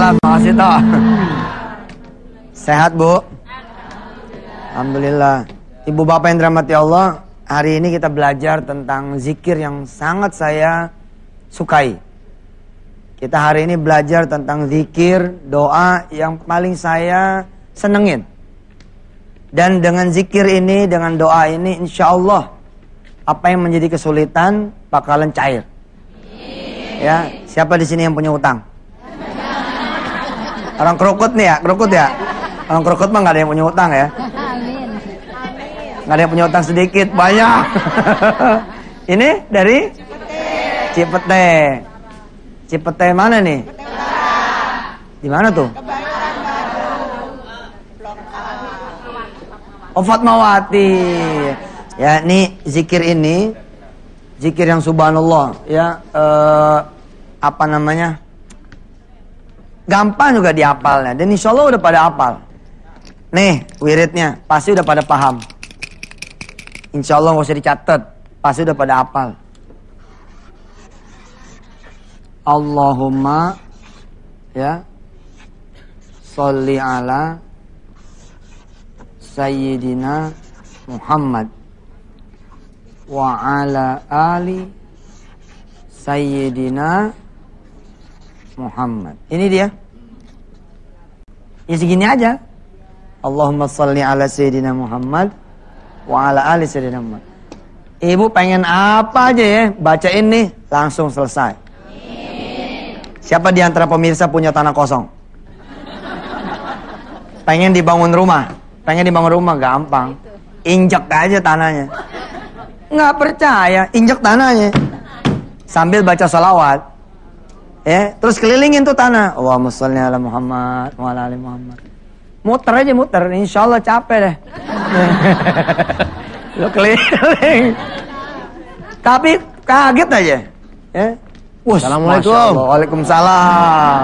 Waalaikumsalam. Makasih toh. Sehat Bu? Alhamdulillah. Ibu bapak yang dirahmati Allah, hari ini kita belajar tentang zikir yang sangat saya sukai. Kita hari ini belajar tentang zikir, doa yang paling saya senengin. Dan dengan zikir ini, dengan doa ini, insya Allah apa yang menjadi kesulitan bakalan cair. Ya, siapa di sini yang punya utang? Orang kerukut nih ya, kerukut ya. Orang kerukut mah nggak ada yang punya utang ya. Nggak ada yang punya utang sedikit, banyak. Ini dari Cipete. Cipete mana nih? Di mana tuh? Oh, Fatmawati. Ya, ini zikir ini, zikir yang subhanallah. Ya, apa namanya? Gampang juga dihafalnya. Dan insya Allah udah pada hafal. Nih, wiridnya pasti udah pada paham. Insya Allah nggak usah dicatat, pasti udah pada hafal. Allahumma ya sholli ala Sayyidina Muhammad wa ala ali Sayyidina Muhammad. Ini dia. Ya segini aja. Allahumma sholli ala Sayyidina Muhammad wa ala ali Sayyidina Muhammad. Ibu pengen apa aja ya, bacain nih, langsung selesai. Siapa di antara pemirsa punya tanah kosong? Pengen dibangun rumah? Pengen dibangun rumah gampang. Injek aja tanahnya. Nggak percaya, injek tanahnya. Sambil baca sholawat. Ya, terus kelilingin tuh tanah. Allahumma sholli ala Muhammad wa ala ali Muhammad. Muter aja muter, insya Allah capek deh. Lo keliling. Tapi kaget aja. Ya. Assalamualaikum. Waalaikumsalam.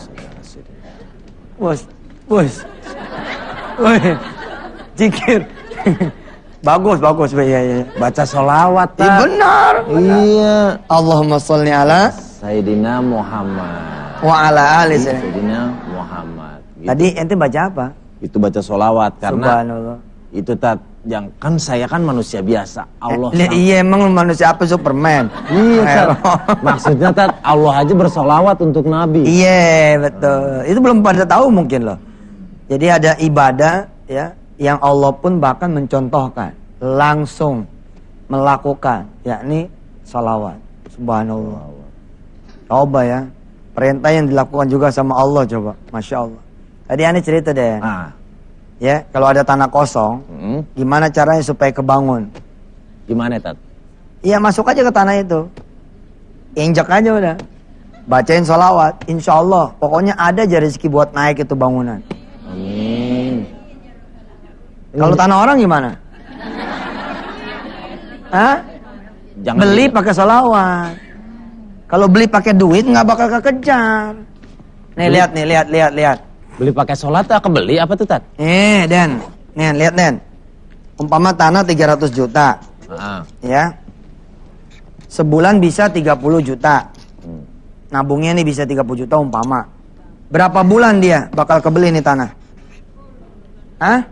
Wih, zikir. Bagus, ya. Baca sholawat. Iya benar. Iya. Allahumma sholli ala Sayyidina Muhammad wa ala ali Sayyidina Muhammad. Gitu. Tadi ente baca apa? Itu baca sholawat karena Subhanallah. itu yang kan saya kan manusia biasa. Allah. Iya emang manusia apa Superman? Iya. Maksudnya Allah aja bersolawat untuk Nabi. Iya betul. Itu belum pada tahu mungkin loh. Jadi ada ibadah ya yang Allah pun bahkan mencontohkan langsung melakukan, yakni sholawat. Subhanallah. Coba ya, perintah yang dilakukan juga sama Allah coba, masya Allah. Tadi aneh cerita deh. Ya, kalau ada tanah kosong, gimana caranya supaya kebangun? Gimana, Tat? Iya, masuk aja ke tanah itu. Injak aja udah. Bacain sholawat, insya Allah. Pokoknya ada aja rezeki buat naik itu bangunan. Amin. Kalau tanah orang gimana? Hah? Jangan beli pakai sholawat. Kalau beli pakai duit nggak bakal kekejar. Nih lihat. Beli pakai sholat atau kebeli apa tuh, Tat? Den. Nih lihat Den. Umpama tanah 300 juta. Ya. Sebulan bisa 30 juta. Nabungnya nih bisa 30 juta umpama. Berapa bulan dia bakal kebeli nih tanah? Hah?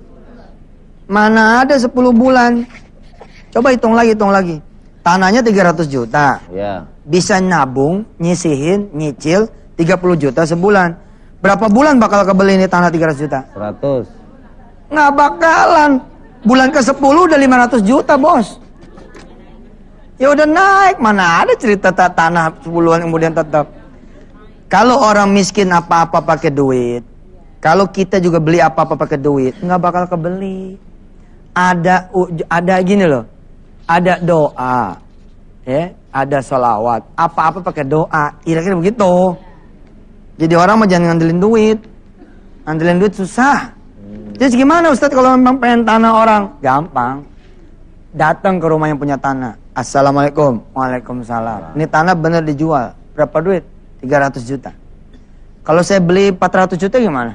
Mana ada 10 bulan? Coba hitung lagi. Tanahnya 300 juta. Ya. Bisa nabung, nyisihin, nyicil 30 juta sebulan. Berapa bulan bakal kebeli ini tanah 300 juta? 100. Nggak bakalan. Bulan ke-10 udah 500 juta, Bos. Ya udah naik, mana ada cerita tanah 10 bulan kemudian tetap. Kalau orang miskin apa-apa pakai duit, kalau kita juga beli apa-apa pakai duit, nggak bakal kebeli. Ada gini loh. Ada doa. Ya, ada sholawat, apa-apa pakai doa, kira-kira begitu. Jadi orang mah jangan ngandelin duit susah. Terus gimana Ustadz kalau memang pengen tanah orang? Gampang, datang ke rumah yang punya tanah. Assalamualaikum. Waalaikumsalam. Ini tanah bener dijual, berapa duit? 300 juta. Kalau saya beli 400 juta gimana?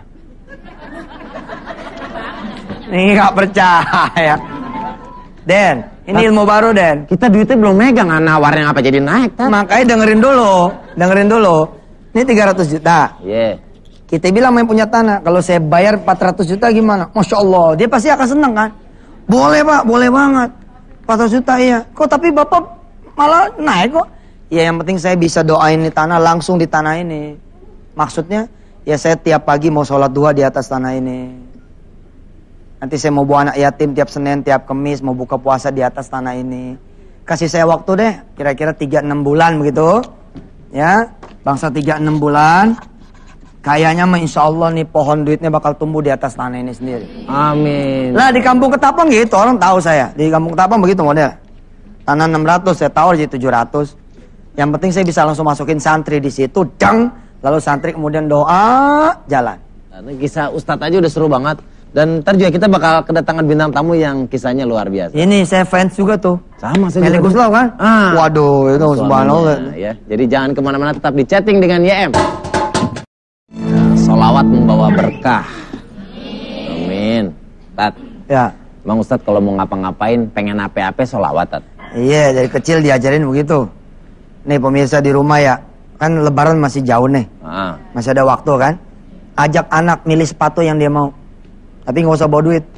Nih nggak percaya. Den, ini ilmu baru Den. Kita duitnya belum megang, nawarnya apa jadi naik, Tat? Makanya dengerin dulu. Ini 300 juta. Iya. Kita bilang yang punya tanah, kalau saya bayar 400 juta gimana? Masya Allah, dia pasti akan senang kan? Boleh Pak, boleh banget. 400 juta iya. Kok tapi Bapak malah naik kok? Ya yang penting saya bisa doain di tanah, langsung di tanah ini. Maksudnya, ya saya tiap pagi mau sholat duha di atas tanah ini. Nanti saya mau bawa anak yatim tiap Senin, tiap Kamis, mau buka puasa di atas tanah ini. Kasih saya waktu deh, kira-kira 3-6 bulan begitu. Ya, bangsa 3-6 bulan. Kayaknya mah insya Allah nih pohon duitnya bakal tumbuh di atas tanah ini sendiri. Amin. Lah di kampung Ketapang gitu, orang tahu saya. Di kampung Ketapang begitu model. Tanah 600, saya tahu jadi 700. Yang penting saya bisa langsung masukin santri di situ, dang. Lalu santri kemudian doa, jalan. Karena kisah Ustadz aja udah seru banget. Dan ntar juga kita bakal kedatangan bintang tamu yang kisahnya luar biasa. Ini saya fans juga tuh. Sama saya Meli juga. Guslau kan? Waduh, itu subhanallah. Ya. Jadi jangan kemana-mana, tetap di chatting dengan YM. Sholawat membawa berkah. Amin. Tat. Ya. Bang Ustadz kalau mau ngapa-ngapain pengen apa-apa sholawat, Tat. Iya, dari kecil diajarin begitu. Nih pemirsa di rumah ya, kan lebaran masih jauh nih. Masih ada waktu kan? Ajak anak milih sepatu yang dia mau. Tapi nggak usah bawa duit.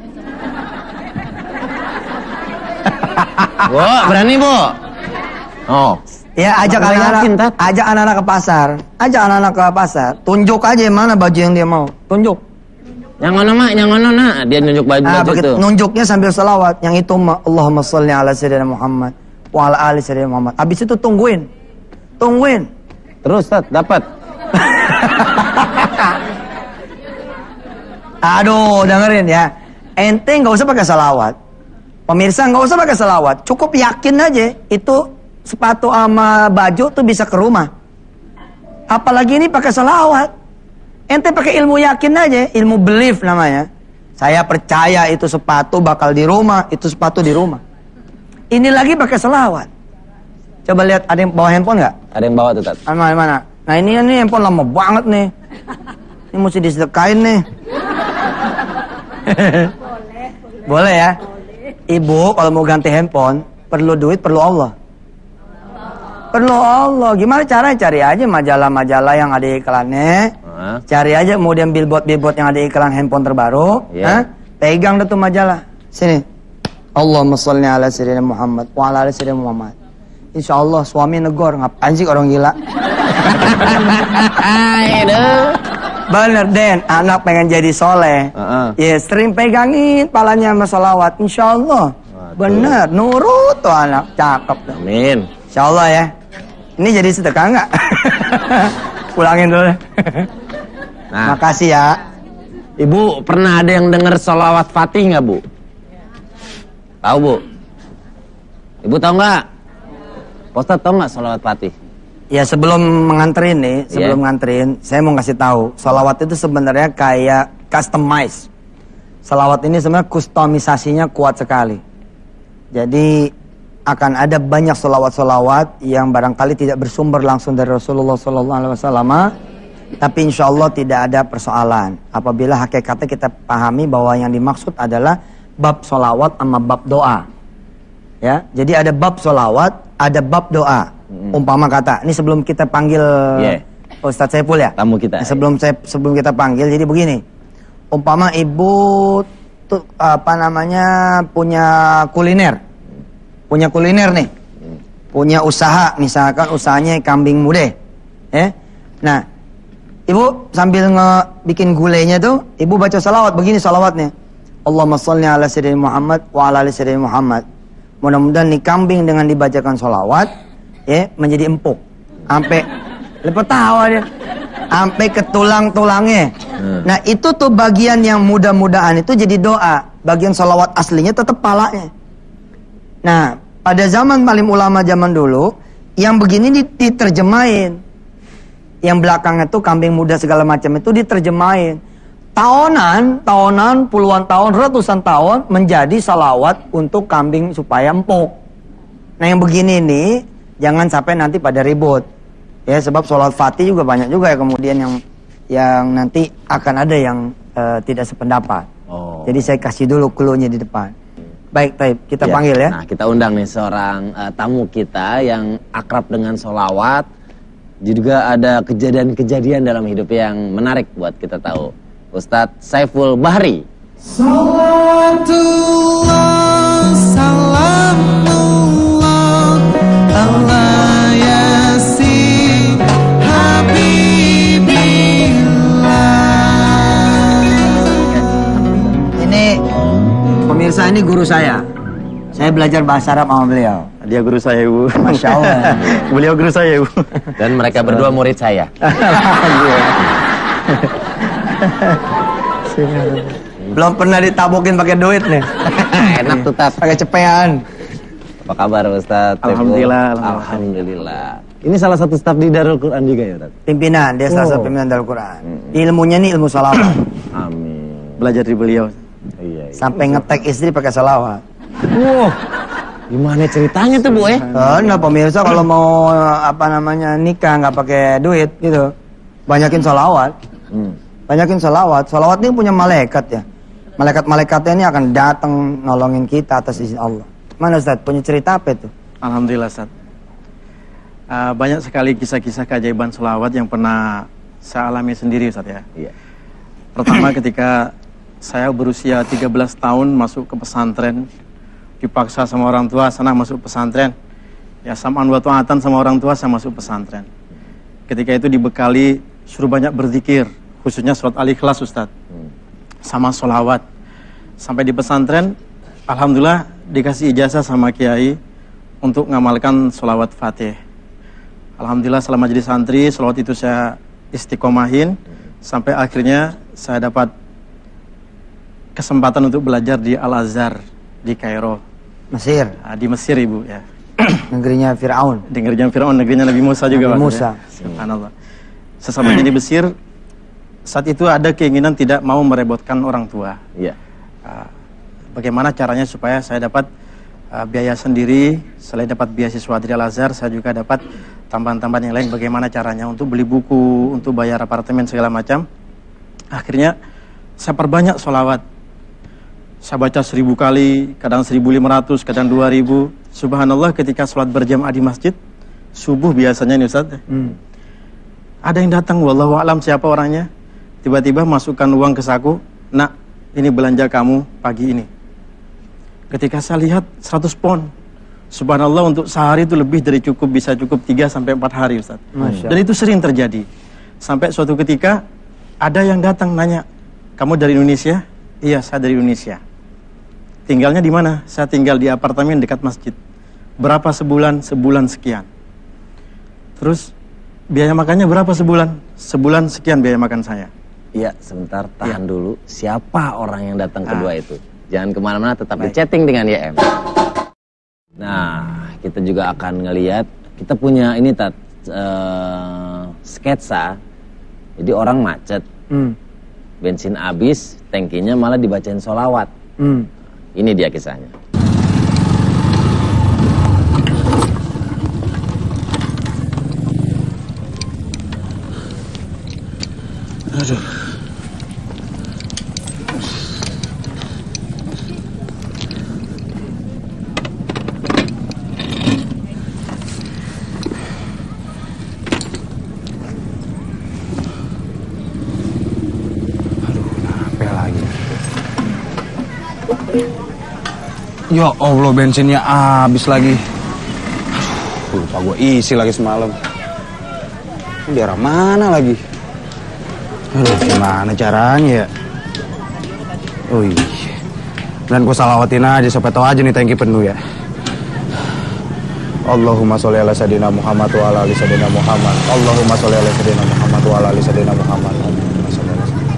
Bu, berani Bu? Oh. Ya ajak anak-anak ke pasar. Ajak anak-anak ke pasar. Tunjuk aja mana baju yang dia mau. Tunjuk. Yang mana mak? Yang mana nak? Dia nunjuk baju itu. Nunjuknya sambil selawat. Yang itu Allahumma sholli ala sayyidina Muhammad wa ala ali sayyidina Muhammad. Habis itu tungguin. Terus Tat, dapat. Aduh, dengerin ya. Ente nggak usah pakai selawat. Pemirsa nggak usah pakai selawat. Cukup yakin aja itu sepatu sama baju tuh bisa ke rumah. Apalagi ini pakai selawat. Ente pakai ilmu yakin aja, ilmu belief namanya. Saya percaya itu sepatu bakal di rumah, itu sepatu di rumah. Ini lagi pakai selawat. Coba lihat, ada yang bawa handphone nggak? Ada yang bawa tuh Tat. Mana? Nah ini handphone lama banget nih. Ini mesti disedekain nih. Boleh ya? Ibu kalau mau ganti handphone, perlu duit, perlu Allah. Perlu Allah. Gimana caranya? Cari aja majalah-majalah yang ada iklannya. Cari aja kemudian billboard yang ada iklan handphone terbaru. Pegang deh tuh majalah. Sini. Allahumma sholli ala sayyidina Muhammad wa ala ali sayyidina Muhammad. Insya Allah suami negor. Ngapain sih orang gila? Bener Den, anak pengen jadi soleh. Ya sering pegangin palanya sama sholawat. Insya Allah. Bener, nurut tuh anak. Cakep. Amin. Insya Allah ya. Ini jadi sedekah nggak? Pulangin dulu. Nah, makasih ya. Ibu pernah ada yang dengar sholawat Fatih nggak Bu? Tahu Bu? Ibu tahu nggak? Ustadz tahu nggak sholawat Fatih? Ya sebelum nganterin nih, nganterin, saya mau kasih tahu, sholawat itu sebenarnya kayak customize. Sholawat ini sebenarnya kustomisasinya kuat sekali. Jadi akan ada banyak sholawat-sholawat yang barangkali tidak bersumber langsung dari Rasulullah SAW, tapi insya Allah tidak ada persoalan. Apabila hakikatnya kita pahami bahwa yang dimaksud adalah bab sholawat sama bab doa. Ya, jadi ada bab sholawat, ada bab doa. Umpama kata, ini sebelum kita panggil Ustadz Saiful ya, tamu kita. Sebelum kita panggil, jadi begini. Umpama ibu tuh punya kuliner nih, punya usaha, misalkan usahanya kambing mude, ya. Nah, ibu sambil bikin gulainya tuh, ibu baca salawat begini salawatnya. Allahumma sholli ala sayyidina Muhammad wa ala ali sayyidina Muhammad. Mudah-mudahan nih kambing dengan dibacakan salawat, ya, menjadi empuk, sampai lepet tawa dia, sampai ke tulang-tulangnya. Nah itu tuh bagian yang mudah-mudahan itu jadi doa. Bagian salawat aslinya tetap palanya. Nah, pada zaman paling ulama zaman dulu, yang begini diterjemahin. Yang belakangnya tuh kambing muda segala macam itu diterjemahin. Tahunan, puluhan tahun, ratusan tahun menjadi salawat untuk kambing supaya empuk. Nah yang begini nih, jangan sampai nanti pada ribut. Ya sebab sholat Fatih juga banyak juga ya kemudian yang nanti akan ada yang tidak sependapat. Jadi saya kasih dulu clue-nya di depan. Baik, Taib, kita panggil ya. Nah, kita undang nih seorang tamu kita yang akrab dengan sholawat. juga ada kejadian-kejadian dalam hidup yang menarik buat kita tahu. Ustadz Saiful Bahri. Salatullah salamullah ala yasin habibillah. Ini pemirsa, ini guru saya. Saya belajar bahasa Arab sama beliau. Dia guru saya, Ibu. Masya Allah. Beliau guru saya, Ibu. Dan mereka berdua murid saya. Belum pernah ditabokin pakai duit nih. Enak tuh, Tat. Pakai cepean. Apa kabar, Ustadz? Alhamdulillah. Alhamdulillah. Ini salah satu staf di Darul Quran juga ya, Ustadz? Pimpinan, dia salah satu pimpinan Darul Quran. Ilmunya nih ilmu salawat. Amin. Belajar di beliau. Iya. Sampai ngetek istri pakai salawat. Wow. Gimana ceritanya tuh, Bu, ya? Nah, pemirsa kalau mau nikah nggak pakai duit gitu, banyakin salawat. Banyakin salawat. Salawat ini punya malaikat ya. Malaikat-malaikatnya ini akan datang nolongin kita atas izin Allah. Mana Ustaz? Punya cerita apa itu? Alhamdulillah, Ustaz. Banyak sekali kisah-kisah keajaiban selawat yang pernah saya alami sendiri, Ustaz ya. Iya. Pertama ketika saya berusia 13 tahun masuk ke pesantren, dipaksa sama orang tua, sana masuk pesantren. Ya, sam'an wa ta'atan sama orang tua, saya masuk pesantren. Ketika itu dibekali suruh banyak berzikir, khususnya surat Al-Ikhlas, Ustaz. Sama sholawat. Sampai di pesantren, alhamdulillah dikasih ijazah sama kiai untuk ngamalkan sholawat Fatih. Alhamdulillah selama jadi santri, sholawat itu saya istiqomahin sampai akhirnya saya dapat kesempatan untuk belajar di Al-Azhar di Kairo. Mesir. Di Mesir, Ibu ya. Negerinya Fir'aun. Negerinya Fir'aun, negerinya Nabi Musa juga. Nabi Musa. Ya. Subhanallah. Sesamanya di Mesir, saat itu ada keinginan tidak mau merepotkan orang tua. Iya. Bagaimana caranya supaya saya dapat biaya sendiri, selain dapat beasiswa di Al-Azhar, saya juga dapat tambahan-tambahan yang lain. Bagaimana caranya untuk beli buku, untuk bayar apartemen segala macam. Akhirnya saya perbanyak sholawat. Saya baca 1000 kali, kadang 1500, kadang 2000. Subhanallah, ketika sholat berjamaah di masjid, subuh biasanya nih Ustaz. Ada yang datang, wallahu a'lam siapa orangnya. Tiba-tiba masukkan uang ke saku, nak, ini belanja kamu pagi ini. Ketika saya lihat 100 pon. Subhanallah, untuk sehari itu lebih dari cukup, bisa cukup 3-4 hari Ustaz. Dan itu sering terjadi. Sampai suatu ketika, ada yang datang nanya, kamu dari Indonesia? Iya, saya dari Indonesia. Tinggalnya di mana? Saya tinggal di apartemen dekat masjid. Berapa sebulan? Sebulan sekian. Terus biaya makannya berapa sebulan? Sebulan sekian biaya makan saya. Iya, sebentar, tahan dulu. Siapa orang yang datang kedua itu? Jangan kemana-mana, tetap di chatting dengan YM. Nah, kita juga akan ngelihat, kita punya ini sketsa. Jadi orang macet, bensin habis, tangkinya malah dibacain sholawat. Ini dia kisahnya. Aduh. Ya Allah, bensinnya habis lagi. Lupa gue isi lagi semalam. Ini daerah mana lagi? Aduh, gimana caranya ya? Oh iya. Dan gue salawatin aja, siapa tahu aja nih tangki penuh ya. Allahumma sholli ala sayyidina Muhammad wa ala ali sayyidina Muhammad. Allahumma sholli ala sayyidina Muhammad wa ala ali sayyidina Muhammad. Allahumma sholli ala sayyidina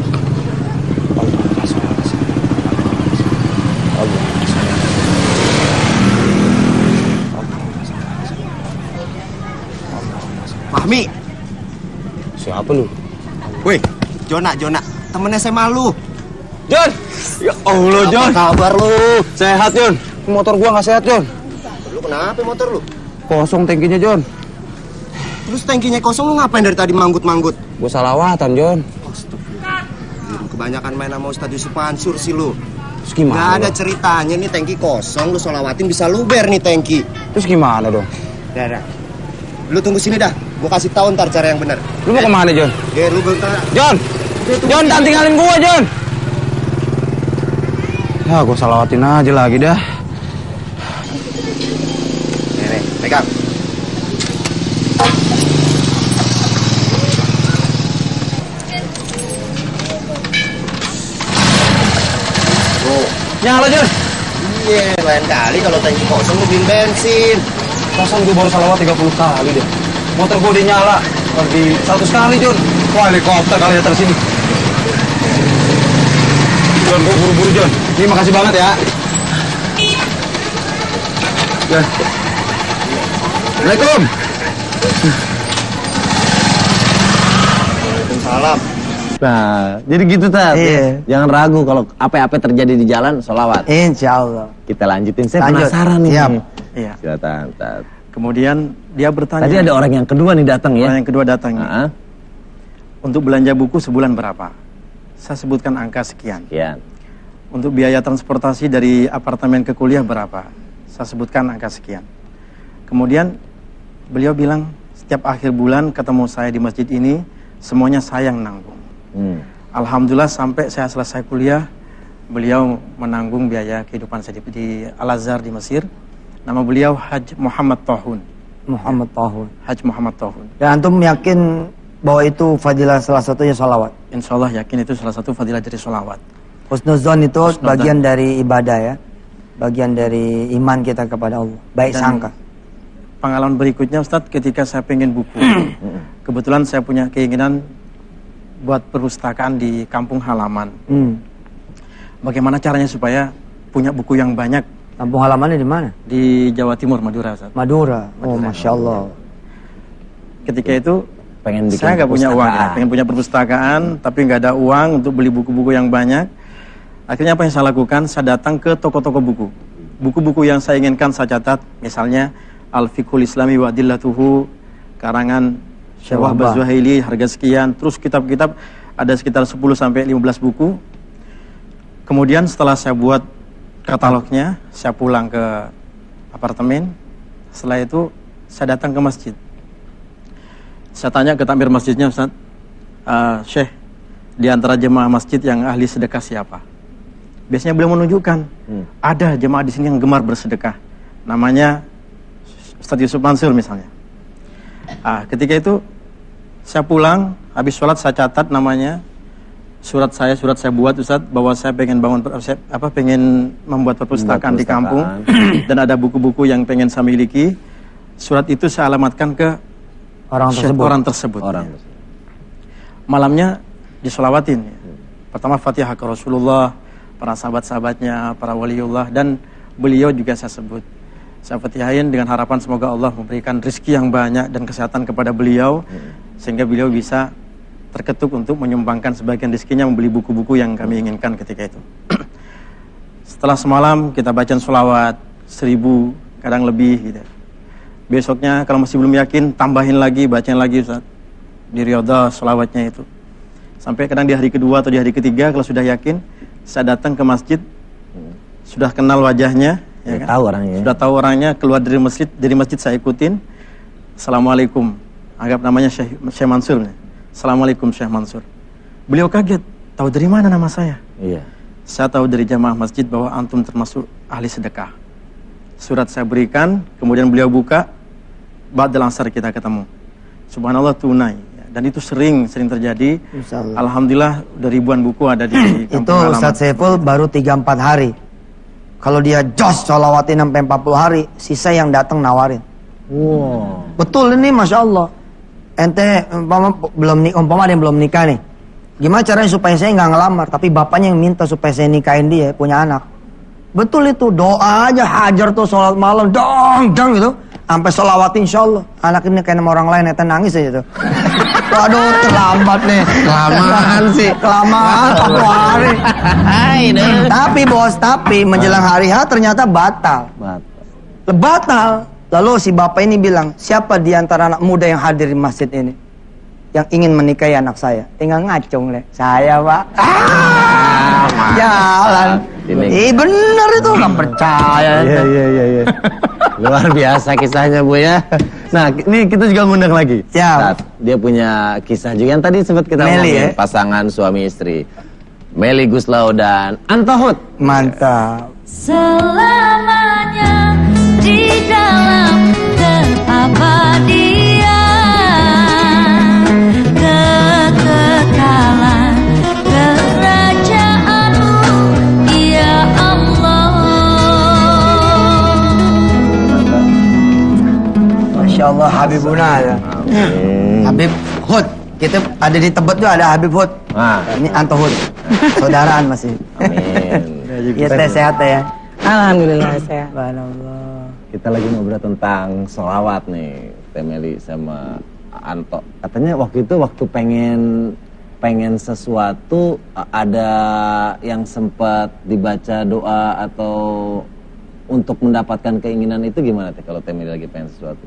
Fahmi. Siapa lu? Woi, Jona, temen SMA lu. Jon! Ya Allah, Jon! Apa kabar lu? Sehat, Jon? Motor gua nggak sehat, Jon. Lu kenapa motor lu? Kosong tangkinya, Jon. Terus tangkinya kosong, lu ngapain dari tadi manggut-manggut? Gua salawatan, Jon. Kebanyakan main sama Ustadz Yusuf Mansur sih lu. Terus gimana? Gak ada lo? ceritanya nih tangki kosong, lu sholawatin bisa luber nih tangki. Terus gimana dong? Dadah. Lu tunggu sini dah. Gua kasih tahu ntar cara yang benar. Lu mau kemana, John? Lu bentar. John! John, jangan tinggalin gua, John! Ya, gua salawatin aja lagi dah. Nih, pegang. Nyala, John! Iya, lain kali kalau tangki kosong lu beliin bensin. Kosong gua baru salawat 30 kali deh. Motor gua udah nyala. Di 100 kali, John. Wah, helikopter kali datang sini. John, gua buru-buru, John. Ini makasih banget ya. John. Assalamualaikum. Waalaikumsalam. Nah, jadi gitu Tat. Iya. Jangan ragu kalau apa-apa terjadi di jalan, sholawat. Insya Allah. Kita lanjutin. Saya Lanjut. penasaran nih. Siap. Iya. Silakan, Tat. Kemudian dia bertanya. Tadi ada orang yang kedua nih datang ya. Orang yang kedua datang. Heeh. Untuk belanja buku sebulan berapa? Saya sebutkan angka sekian. Sekian. Untuk biaya transportasi dari apartemen ke kuliah berapa? Saya sebutkan angka sekian. Kemudian beliau bilang setiap akhir bulan ketemu saya di masjid ini semuanya saya yang nanggung. Alhamdulillah sampai saya selesai kuliah beliau menanggung biaya kehidupan saya di Al-Azhar di Mesir. Nama beliau Haj Muhammad Tahun. Muhammad Tahun. Haj Muhammad Tahun. Dan antum yakin bahwa itu fadilah salah satunya sholawat? Insya Allah yakin itu salah satu fadilah dari sholawat. Husnuzon itu Husnuzon. bagian dari ibadah ya. Bagian dari iman kita kepada Allah. Baik Dan sangka. Pengalaman berikutnya Ustadz ketika saya pengen buku. Kebetulan saya punya keinginan buat perpustakaan di kampung halaman. Bagaimana caranya supaya punya buku yang banyak? Kampung halamannya di mana? Di Jawa Timur, Madura, Ustadz. Madura. Oh, Masya Allah. Ketika itu Pengen bikin saya nggak punya uang, ya. perpustakaan. Pengen punya perpustakaan, tapi nggak ada uang untuk beli buku-buku yang banyak. Akhirnya apa yang saya lakukan? Saya datang ke toko-toko buku. Buku-buku yang saya inginkan saya catat, misalnya Al-Fiqhul Islami wa Adillatuhu, karangan Syekh Wahbah Zuhaili, harga sekian. Terus kitab-kitab ada sekitar 10 sampai 15 buku. Kemudian setelah saya buat katalognya, saya pulang ke apartemen. Setelah itu saya datang ke masjid. Saya tanya ke takmir masjidnya, Ustaz, Syekh, di antara jemaah masjid yang ahli sedekah siapa? Biasanya beliau menunjukkan, ada jemaah di sini yang gemar bersedekah. Namanya Ustaz Yusuf Mansur misalnya. Ketika itu saya pulang, habis sholat saya catat namanya, surat saya buat Ustaz, bahwa saya pengen pengen membuat perpustakaan di kampung dan ada buku-buku yang pengen saya miliki. Surat itu saya alamatkan ke orang tersebut. Malamnya disolawatin. Pertama Fatihah ke Rasulullah, para sahabat-sahabatnya, para waliullah, dan beliau juga saya sebut. Saya fatihain dengan harapan semoga Allah memberikan rezeki yang banyak dan kesehatan kepada beliau, sehingga beliau bisa terketuk untuk menyumbangkan sebagian rezekinya membeli buku-buku yang kami inginkan ketika itu. Setelah semalam kita bacaan sholawat 1000, kadang lebih gitu. Besoknya kalau masih belum yakin, tambahin lagi, bacain lagi Ustaz, di riyadhah sholawatnya itu. Sampai kadang di hari kedua atau di hari ketiga kalau sudah yakin, saya datang ke masjid, sudah kenal wajahnya, ya kan? Tahu orangnya. Sudah tahu orangnya, keluar dari masjid saya ikutin. Assalamualaikum. Anggap namanya Syekh Mansur. Assalamualaikum Syekh Mansur. Beliau kaget, tahu dari mana nama saya? Iya. Saya tahu dari jamaah masjid bahwa antum termasuk ahli sedekah. Surat saya berikan, kemudian beliau buka, ba'dal asar kita ketemu. Subhanallah, tunai. Dan itu sering terjadi. Alhamdulillah udah ribuan buku ada di kampung Itu halaman. Ustadz Saiful baru 3-4 hari. Kalau dia jos sholawatin sampai 40 hari, sisa yang datang nawarin. Wow. Betul ini, Masya Allah. Ente umpama ada yang belum nikah nih. Gimana caranya supaya saya nggak ngelamar, tapi bapaknya yang minta supaya saya nikahin dia, punya anak. Betul itu, doa aja, hajar tuh sholat malam, dong gitu. Sampai sholawatin insya Allah. Anak ini kayak sama orang lain, ente nangis aja tuh. Waduh, terlambat nih. Kelamaan sih. Kelamaan, 1 hari. Tapi bos, menjelang hari H ternyata batal. Batal. Lalu si bapak ini bilang, siapa di antara anak muda yang hadir di masjid ini yang ingin menikahi anak saya? Tinggal ngacung le. Saya, Pak. Jalan. Bener itu, nggak percaya. Iya. Luar biasa kisahnya Bu ya. Nah, ini kita juga ngundang lagi. Siap. Tat, dia punya kisah juga yang tadi sempat kita Meli, ngomongin, ya? pasangan suami istri. Meli Guslau dan Anto Hood. Mantap. Selamanya di dalam keabadian, kekekalan kerajaanmu, ya Allah. Masya Allah, Habibuna ya. Habib Hud. Kita ada di Tebet tuh ada Habib Hud. Nah. Ini Anto Hud. Saudaraan masih. Amin. Iya, teh sehat ya. Alhamdulillah sehat. Subhanallah. Kita lagi ngobrol tentang sholawat nih, Teh Meli sama Anto. Katanya waktu itu pengen sesuatu, ada yang sempat dibaca doa atau untuk mendapatkan keinginan itu gimana Teh kalau Teh Meli lagi pengen sesuatu?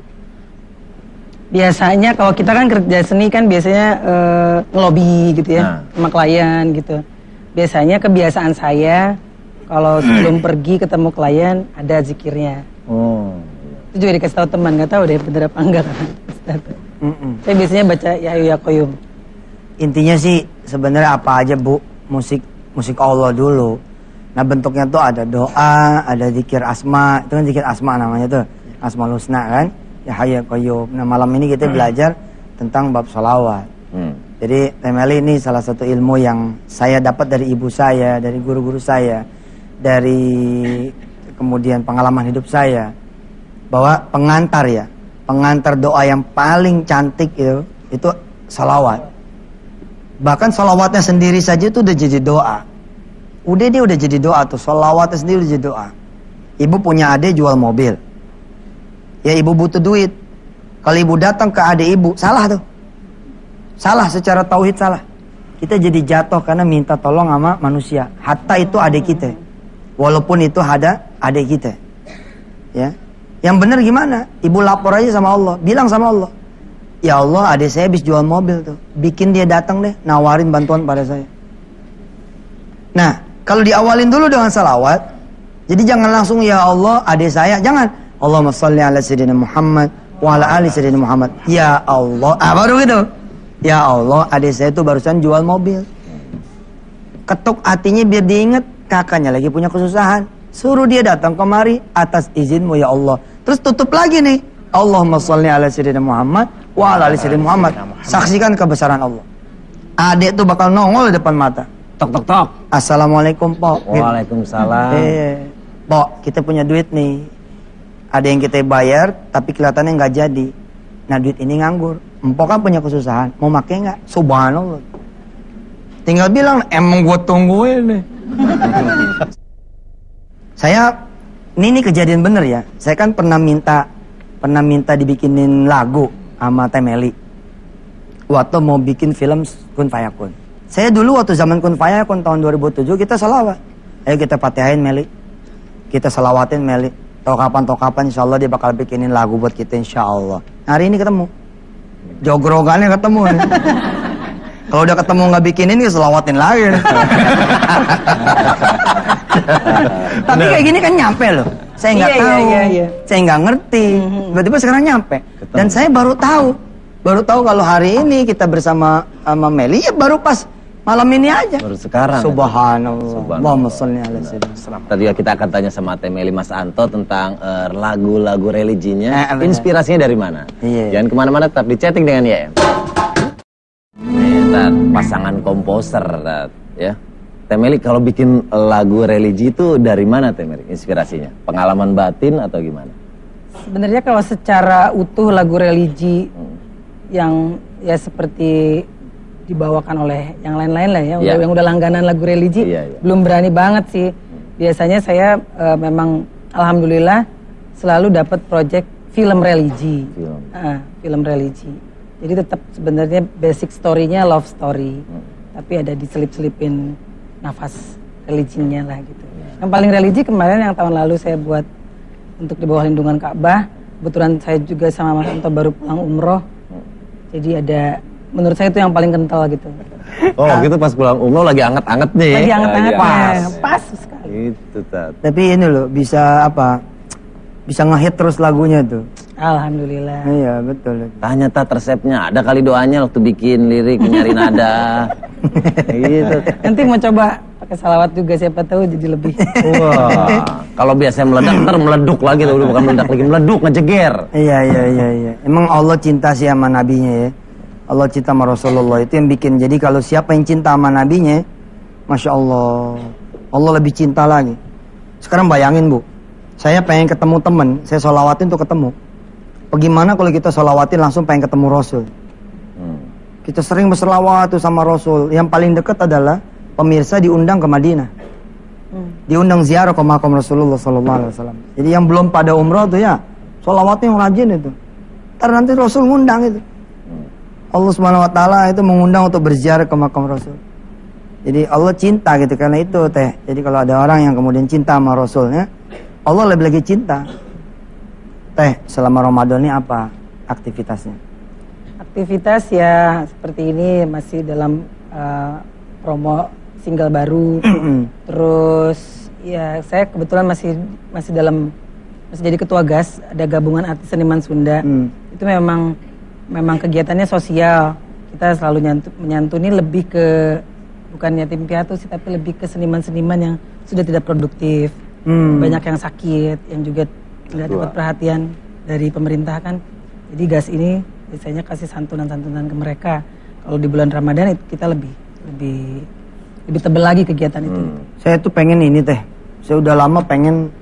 Biasanya kalau kita kan kerja seni kan biasanya ngelobi gitu ya, sama klien gitu. Biasanya kebiasaan saya kalau sebelum pergi ketemu klien ada zikirnya. Oh. Itu juga dikasih tahu teman, nggak tahu deh bener apa enggak kan. Saya biasanya baca Ya Hayyu Ya Qayyum. Intinya sih sebenarnya apa aja Bu, musik Allah dulu. Nah bentuknya tuh ada doa, ada zikir asma, itu kan zikir asma namanya tuh, Asmaul Husna kan, Ya Hayyu Ya Qayyum. Nah malam ini kita belajar tentang bab sholawat. Jadi Teh Meli ini salah satu ilmu yang saya dapat dari ibu saya, dari guru-guru saya, dari kemudian pengalaman hidup saya, bahwa pengantar doa yang paling cantik itu sholawat. Bahkan sholawatnya sendiri saja itu udah jadi doa. Dia udah jadi doa tuh, sholawatnya sendiri udah jadi doa. Ibu punya adik jual mobil, ya ibu butuh duit. Kalau ibu datang ke adik ibu, salah tuh. Salah secara tauhid, salah. Kita jadi jatuh karena minta tolong sama manusia. Hatta itu adik kita. Walaupun itu ada adik kita. Ya. Yang benar gimana? Ibu lapor aja sama Allah, bilang sama Allah, ya Allah, adik saya habis jual mobil tuh. Bikin dia datang deh, nawarin bantuan pada saya. Nah, kalau diawalin dulu dengan salawat, jadi jangan langsung ya Allah, adik saya, jangan. Allahumma sholli ala sayyidina Muhammad wa ala ali sayyidina Muhammad. Ya Allah, baru gitu. Ya Allah, adik saya tuh barusan jual mobil. Ketuk hatinya biar diingat kakaknya lagi punya kesusahan. Suruh dia datang kemari atas izinmu ya Allah. Terus tutup lagi nih. Allahumma sholli ala sayyidina Muhammad wa ala ali sayyidina Muhammad. Saksikan kebesaran Allah. Adik tuh bakal nongol di depan mata. Tok tok tok. Assalamualaikum, Pok. Waalaikumsalam. Pok, kita punya duit nih. Ada yang kita bayar tapi kelihatannya nggak jadi. Nah, duit ini nganggur. Empok kan punya kesusahan, mau pakai nggak? Subhanallah. Tinggal bilang, emang gue tungguin nih. Ini kejadian bener ya. Saya kan pernah minta dibikinin lagu sama Teh Meli. Waktu mau bikin film Kun Fayakun. Saya dulu waktu zaman Kun Fayakun tahun 2007 kita salawat. Ayo kita fatihain Meli. Kita salawatin Meli. Tau kapan insya Allah dia bakal bikinin lagu buat kita insya Allah. Hari ini ketemu. Jogrogannya ketemu. Kalau udah ketemu nggak bikinin, ya selawatin lagi. Tapi kayak gini kan nyampe loh. Saya nggak tahu, saya nggak ngerti. Tiba-tiba sekarang nyampe. Dan saya baru tahu kalau hari ini kita bersama sama Meli, ya baru pas malam ini aja. Baru sekarang. Subhanallah. Allahumma sholli ala sayyidina. Tadi kita akan tanya sama Teh Meli, Mas Anto tentang lagu-lagu religinya. Inspirasinya dari mana? Jangan kemana-mana, tetap di chatting dengan YM. Tat, pasangan komposer, Tat, ya. Teh Meli kalau bikin lagu religi itu dari mana Teh Meli inspirasinya? Pengalaman batin atau gimana? Sebenarnya kalau secara utuh lagu religi yang ya seperti dibawakan oleh yang lain-lain lah ya, yang udah langganan lagu religi, belum berani banget sih. Biasanya saya memang alhamdulillah selalu dapat project film religi, film religi. Jadi tetap sebenarnya basic story-nya love story, tapi ada diselip-selipin nafas religinya lah gitu. Yang paling religi kemarin yang tahun lalu saya buat untuk di bawah lindungan Ka'bah. Kebetulan saya juga sama Mas Anto baru pulang umroh, jadi ada, menurut saya itu yang paling kental gitu. Oh gitu, pas pulang umroh lagi anget-anget nih. Lagi anget-angetnya, pas sekali. Itu Tat. Tapi ini loh bisa ngehit terus lagunya tuh. Alhamdulillah. Iya, betul. Tanya Tat resepnya, ada kali doanya waktu bikin lirik, nyari nada. Gitu. Nanti mau coba pakai salawat juga, siapa tahu jadi lebih. Wah, kalau biasa meledak, ntar meleduk lagi tuh, udah bukan meledak lagi, meleduk, ngejeger. Iya. Emang Allah cinta sih sama nabinya ya. Allah cinta sama Rasulullah, itu yang bikin. Jadi kalau siapa yang cinta sama nabinya, Masya Allah, Allah lebih cinta lagi. Sekarang bayangin Bu, saya pengen ketemu temen, saya sholawatin untuk ketemu. Bagaimana kalau kita sholawatin langsung pengen ketemu Rasul? Kita sering berselawat tuh sama Rasul. Yang paling dekat adalah pemirsa diundang ke Madinah. Diundang ziarah ke makam Rasulullah SAW. Jadi yang belum pada umrah tuh ya, sholawatnya yang rajin itu. Ntar nanti Rasul ngundang itu. Allah Subhanahu Wa Taala itu mengundang untuk berziarah ke makam Rasul. Jadi Allah cinta gitu, karena itu teh. Jadi kalau ada orang yang kemudian cinta sama Rasulnya, Allah lebih lagi cinta. Teh, selama Ramadan ini apa aktivitasnya? Aktivitas ya seperti ini, masih dalam promo single baru. Terus ya saya kebetulan masih jadi ketua GAS, ada gabungan artis seniman Sunda. Itu memang kegiatannya sosial. Kita selalu menyantuni lebih ke bukan yatim piatu sih, tapi lebih ke seniman-seniman yang sudah tidak produktif. Banyak yang sakit, yang juga nggak dapat perhatian dari pemerintah kan. Jadi GAS ini biasanya kasih santunan-santunan ke mereka. Kalau di bulan Ramadan kita lebih tebel lagi kegiatan itu. Saya tuh pengen ini teh. Saya udah lama pengen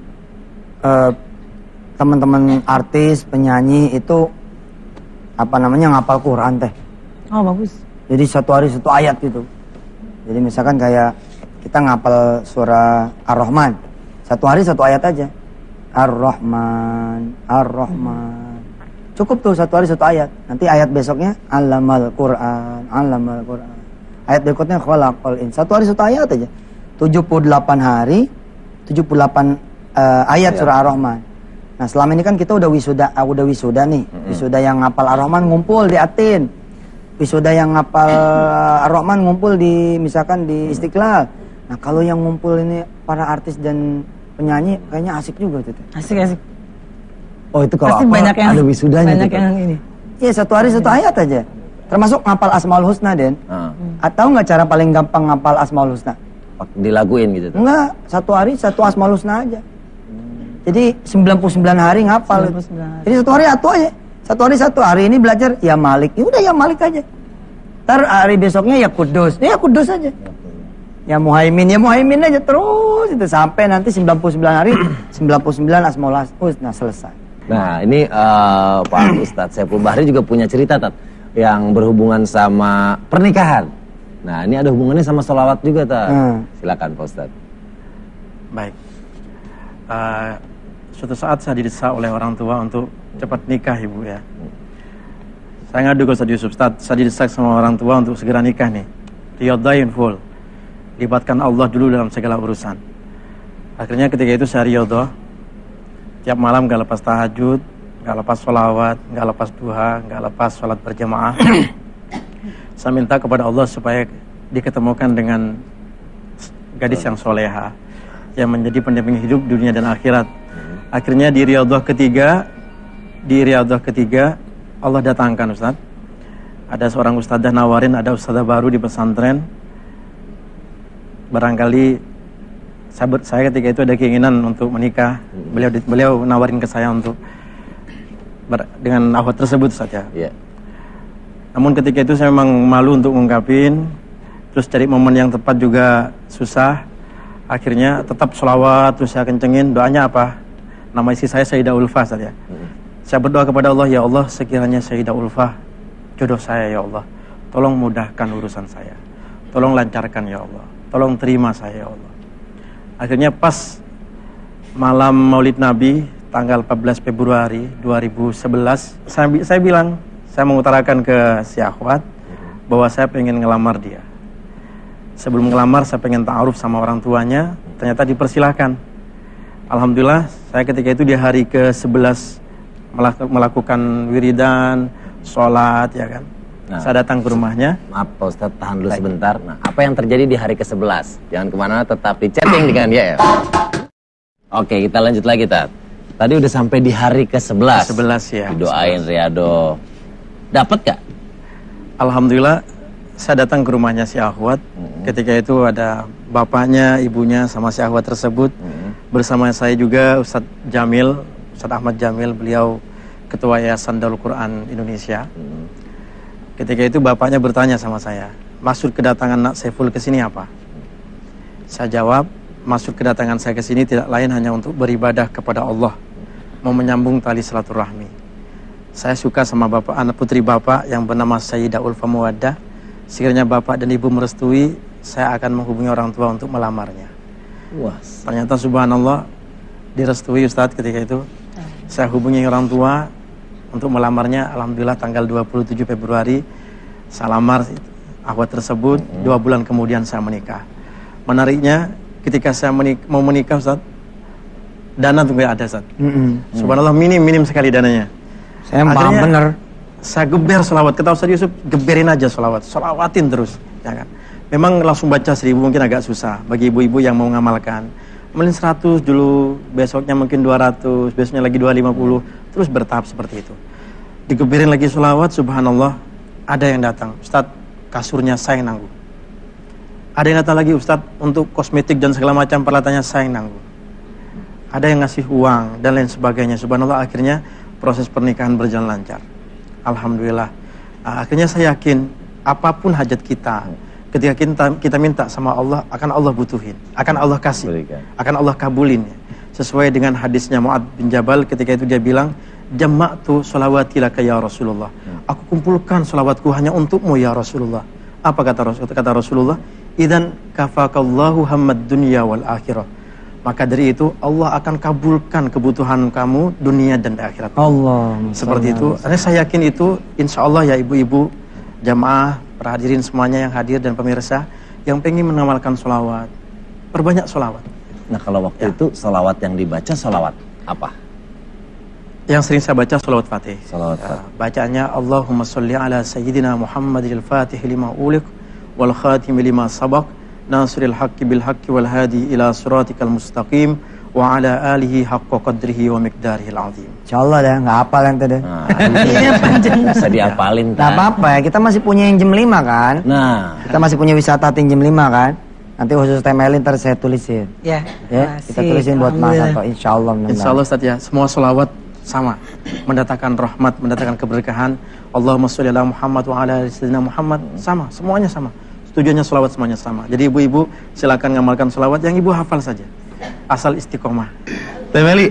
teman-teman artis, penyanyi itu ngapal Quran teh. Oh bagus. Jadi satu hari satu ayat gitu. Jadi misalkan kayak kita ngapal surah Ar-Rahman, satu hari satu ayat aja. Ar-Rahman. Cukup tuh satu hari satu ayat. Nanti ayat besoknya Allamal Quran. Ayat berikutnya Khalaqal Insan. Satu hari satu ayat aja. 78 hari, 78 ayat surah Ar-Rahman. Nah selama ini kan kita udah wisuda nih. Wisuda yang ngapal Ar-Rahman ngumpul di Atin. Wisuda yang ngapal Ar-Rahman ngumpul misalkan di Istiqlal. Nah kalau yang ngumpul ini para artis dan penyanyi kayaknya asik juga gitu. Asik. Oh itu kalau ada wisudanya banyak gitu. yang ini. Iya satu hari satu ayat aja. Termasuk ngapal Asmaul Husna Den. Atau nggak cara paling gampang ngapal Asmaul Husna? Dilaguin gitu. Enggak, satu hari satu Asmaul Husna aja. Jadi 99 hari ngapal. 99 hari. Jadi satu hari satu aja. Satu hari satu. Hari ini belajar ya Malik. Ya udah ya Malik aja. Ntar hari besoknya ya Kudus. Ya Kudus aja. Ya Muhaimin aja terus itu sampai nanti 99 hari 99 Asmaul Husna selesai. Nah ini Pak Ustadz Saiful Bahri juga punya cerita Tat, yang berhubungan sama pernikahan. Nah ini ada hubungannya sama sholawat juga Tat. Silakan Pak Ustadz. Baik. Suatu saat saya didesak oleh orang tua untuk cepat nikah Ibu ya. Saya ngadu ke Ustadz Yusuf, Ustadz saya didesak sama orang tua untuk segera nikah nih. Riyadhain full. Libatkan Allah dulu dalam segala urusan. Akhirnya ketika itu saya riyadhah. Tiap malam gak lepas tahajud, gak lepas sholawat, gak lepas duha, gak lepas sholat berjamaah. Saya minta kepada Allah supaya diketemukan dengan gadis yang soleha, yang menjadi pendamping hidup dunia dan akhirat. Akhirnya di riyadhah ketiga Allah datangkan Ustaz. Ada seorang ustadzah nawarin, ada ustadzah baru di pesantren. Barangkali saya ketika itu ada keinginan untuk menikah. Beliau nawarin ke saya untuk dengan akhwat tersebut saja. Namun ketika itu saya memang malu untuk mengungkapin. Terus cari momen yang tepat juga susah. Akhirnya tetap sholawat, terus saya kencengin doanya apa? Nama istri saya Sayyidah Ulfah saja. Saya berdoa kepada Allah, ya Allah sekiranya Sayyidah Ulfah jodoh saya ya Allah. Tolong mudahkan urusan saya. Tolong lancarkan ya Allah. Tolong terima saya ya Allah. Akhirnya pas malam Maulid Nabi tanggal 14 Februari 2011 saya bilang, saya mengutarakan ke si akhwat bahwa saya pengen ngelamar dia. Sebelum ngelamar saya pengen ta'aruf sama orang tuanya, ternyata dipersilahkan. Alhamdulillah saya ketika itu di hari ke-11 melakukan wiridan, sholat ya kan. Nah, saya datang ke rumahnya. Maaf Pak Ustadz, tahan dulu sebentar. Nah, apa yang terjadi di hari ke-11? Jangan kemana, tetap di chatting dengan dia ya. Oke, kita lanjut lagi Tat. Tadi udah sampai di hari ke-11. 11 ya. Didoain Riyado. Dapat gak? Alhamdulillah saya datang ke rumahnya si Ahwat. Ketika itu ada bapaknya, ibunya sama si Ahwat tersebut. Bersama saya juga Ustadz Jamil, Ustadz Ahmad Jamil, beliau Ketua Yayasan Darul Quran Indonesia. Ketika itu bapaknya bertanya sama saya, maksud kedatangan Nak Saiful ke sini apa? Saya jawab, maksud kedatangan saya ke sini tidak lain hanya untuk beribadah kepada Allah, mau menyambung tali silaturahmi. Saya suka sama bapak, anak putri bapak yang bernama Sayyidah Ulfa Muwaddah. Sekiranya bapak dan ibu merestui, saya akan menghubungi orang tua untuk melamarnya. Wah, ternyata subhanallah direstui Ustadz ketika itu. Saya hubungi orang tua untuk melamarnya. Alhamdulillah tanggal 27 Februari saya lamar Ahwat tersebut. 2 bulan kemudian saya menikah. Menariknya ketika saya mau menikah Ustadz, dana tuh gak ada Ustadz. Subhanallah minim sekali dananya. Saya paham bener. Saya geber sholawat, kata Ustaz Yusuf, geberin aja sholawat, sholawatin terus, ya kan. Memang langsung baca 1000 mungkin agak susah bagi ibu-ibu yang mau ngamalkan. Mungkin 100 dulu, besoknya mungkin 200, besoknya lagi 250, terus bertahap seperti itu. Digeberin lagi sholawat, subhanallah, ada yang datang, Ustadz kasurnya saya yang nanggung. Ada yang datang lagi, Ustadz untuk kosmetik dan segala macam peralatannya saya yang nanggung. Ada yang ngasih uang dan lain sebagainya, subhanallah akhirnya proses pernikahan berjalan lancar. Alhamdulillah. Akhirnya saya yakin apapun hajat kita, ketika kita minta sama Allah, akan Allah butuhin, akan Allah kasih, akan Allah kabulin. Sesuai dengan hadisnya Mu'ad bin Jabal ketika itu dia bilang, jama'tu sholawati laka ya Rasulullah. Aku kumpulkan sholawatku hanya untukmu ya Rasulullah. Apa kata Rasulullah? Idzan kafakallahu hammad dunya wal akhirah. Maka dari itu Allah akan kabulkan kebutuhan kamu dunia dan akhirat. Allah. Seperti itu. Karena saya yakin itu insya Allah ya ibu-ibu, jamaah, para hadirin semuanya yang hadir dan pemirsa yang pengen mengamalkan sholawat, perbanyak sholawat. Nah kalau waktu itu sholawat yang dibaca sholawat apa? Yang sering saya baca sholawat Fatih. Sholawat Fatih. Bacaannya Allahumma sholli ala Sayyidina Muhammadil Fatih lima uliq wal khatimi lima sabaq nasiril haqqi bil haqqi wal hadi ila siratikal mustaqim wa ala alihi haqqa qadrihi wa miqdarihil azim. Insyaallah dah, nggak hafal kan tadi. Iya panjang. Bisa diapalin kan. Nggak apa-apa ya, kita masih punya yang jam 5 kan. Nah. Kita masih punya wisata tim jam 5 kan. Nanti khusus temelin ntar saya tulisin. Ya. Kita tulisin buat Mas Anto, insyaallah. Insyaallah Ustaz ya, semua sholawat sama, mendatangkan rahmat, mendatangkan keberkahan. Allahumma sholli ala Muhammad wa ala ali sayyidina Muhammad, sama, semuanya sama. Tujuannya sholawat semuanya sama. Jadi ibu-ibu silakan ngamalkan sholawat yang ibu hafal saja, asal istiqomah. Teh Meli,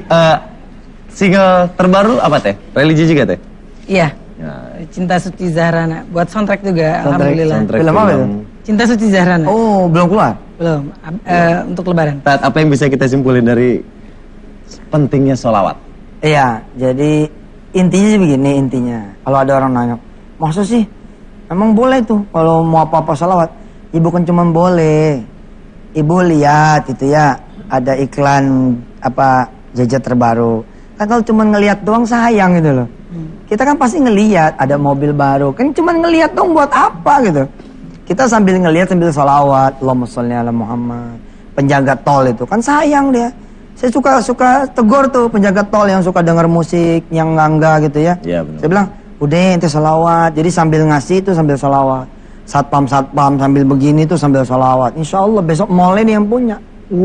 single terbaru apa teh? Religi juga teh? Iya. Cinta Suci Zahrana. Buat soundtrack juga, alhamdulillah. Film apa itu? Cinta Suci Zahrana. Oh, belum keluar? Belum. Untuk Lebaran. Tat, apa yang bisa kita simpulin dari pentingnya sholawat? Iya, jadi intinya sih begini intinya. Kalau ada orang nanya, masa sih? Emang boleh tuh kalau mau apa-apa sholawat? Ibu kan cuma boleh. Ibu lihat itu ya, ada iklan apa gadget terbaru. Kan kalau cuma ngelihat doang sayang gitu loh. Kita kan pasti ngelihat ada mobil baru. Kan cuma ngelihat dong buat apa gitu. Kita sambil ngelihat sambil sholawat, Allahumma sholli ala Muhammad. Penjaga tol itu kan sayang dia. Saya suka tegur tuh penjaga tol yang suka denger musik yang enggak gitu ya. Iya benar. Saya bilang, udah ente sholawat. Jadi sambil ngasih itu sambil sholawat. Satpam sambil begini tuh sambil sholawat. Insya Allah besok mall ini yang punya.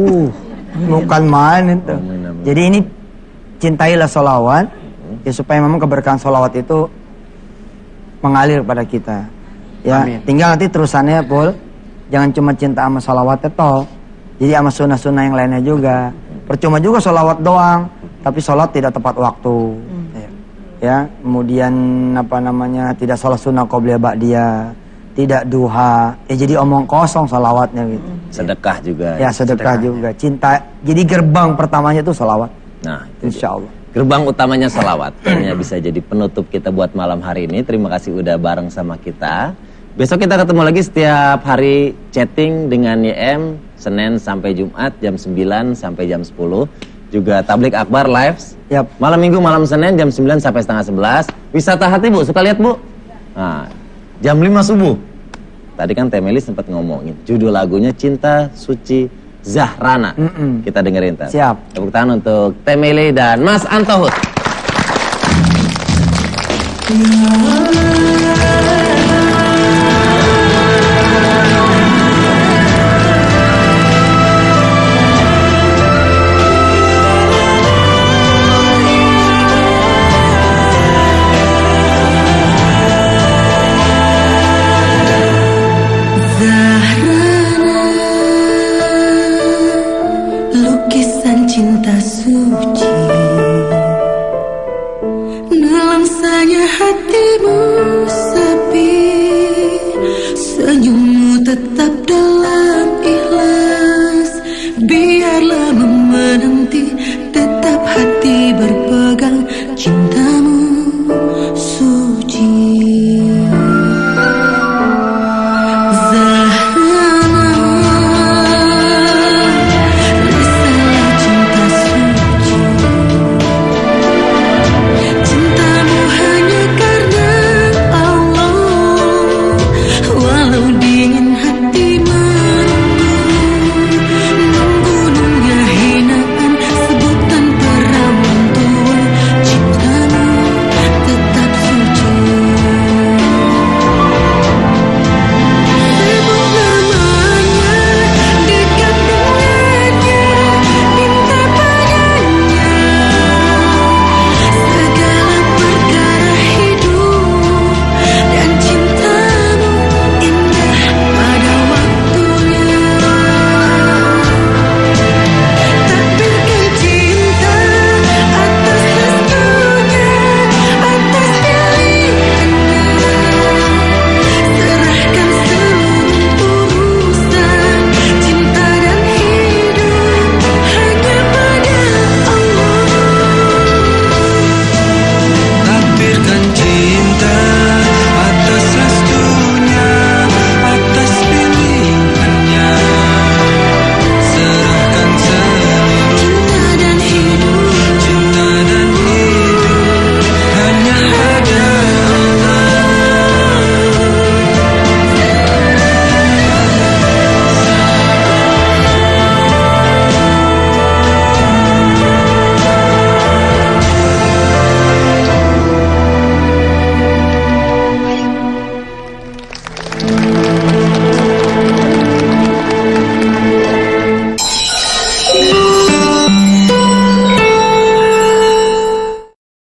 Bukan main itu. Jadi ini cintailah sholawat. Ya supaya memang keberkahan sholawat itu mengalir pada kita. Ya, amin. Tinggal nanti terusannya Pul. Jangan cuma cinta sama sholawatnya toh. Jadi sama sunnah-sunnah yang lainnya juga. Percuma juga sholawat doang, tapi sholat tidak tepat waktu. Ya, kemudian tidak sholat sunnah qobliyah ba'diyah, tidak duha. Ya jadi omong kosong sholawatnya gitu. Sedekah juga. Ya sedekah juga. Cinta. Jadi gerbang pertamanya itu sholawat. Nah, insya Allah. Gerbang utamanya sholawat. Ini bisa jadi penutup kita buat malam hari ini. Terima kasih udah bareng sama kita. Besok kita ketemu lagi setiap hari chatting dengan YM, Senin sampai Jumat jam 9 sampai jam 10. Juga Tablik Akbar live. Yap. Malam Minggu, malam Senin jam 9 sampai setengah 11. Wisata hati Bu, suka lihat Bu? Nah, jam 5 subuh. Tadi kan Teh Meli sempat ngomongin. Judul lagunya Cinta Suci Zahrana. Kita dengerin Tat. Siap. Tepuk tangan untuk Teh Meli dan Mas Antohut.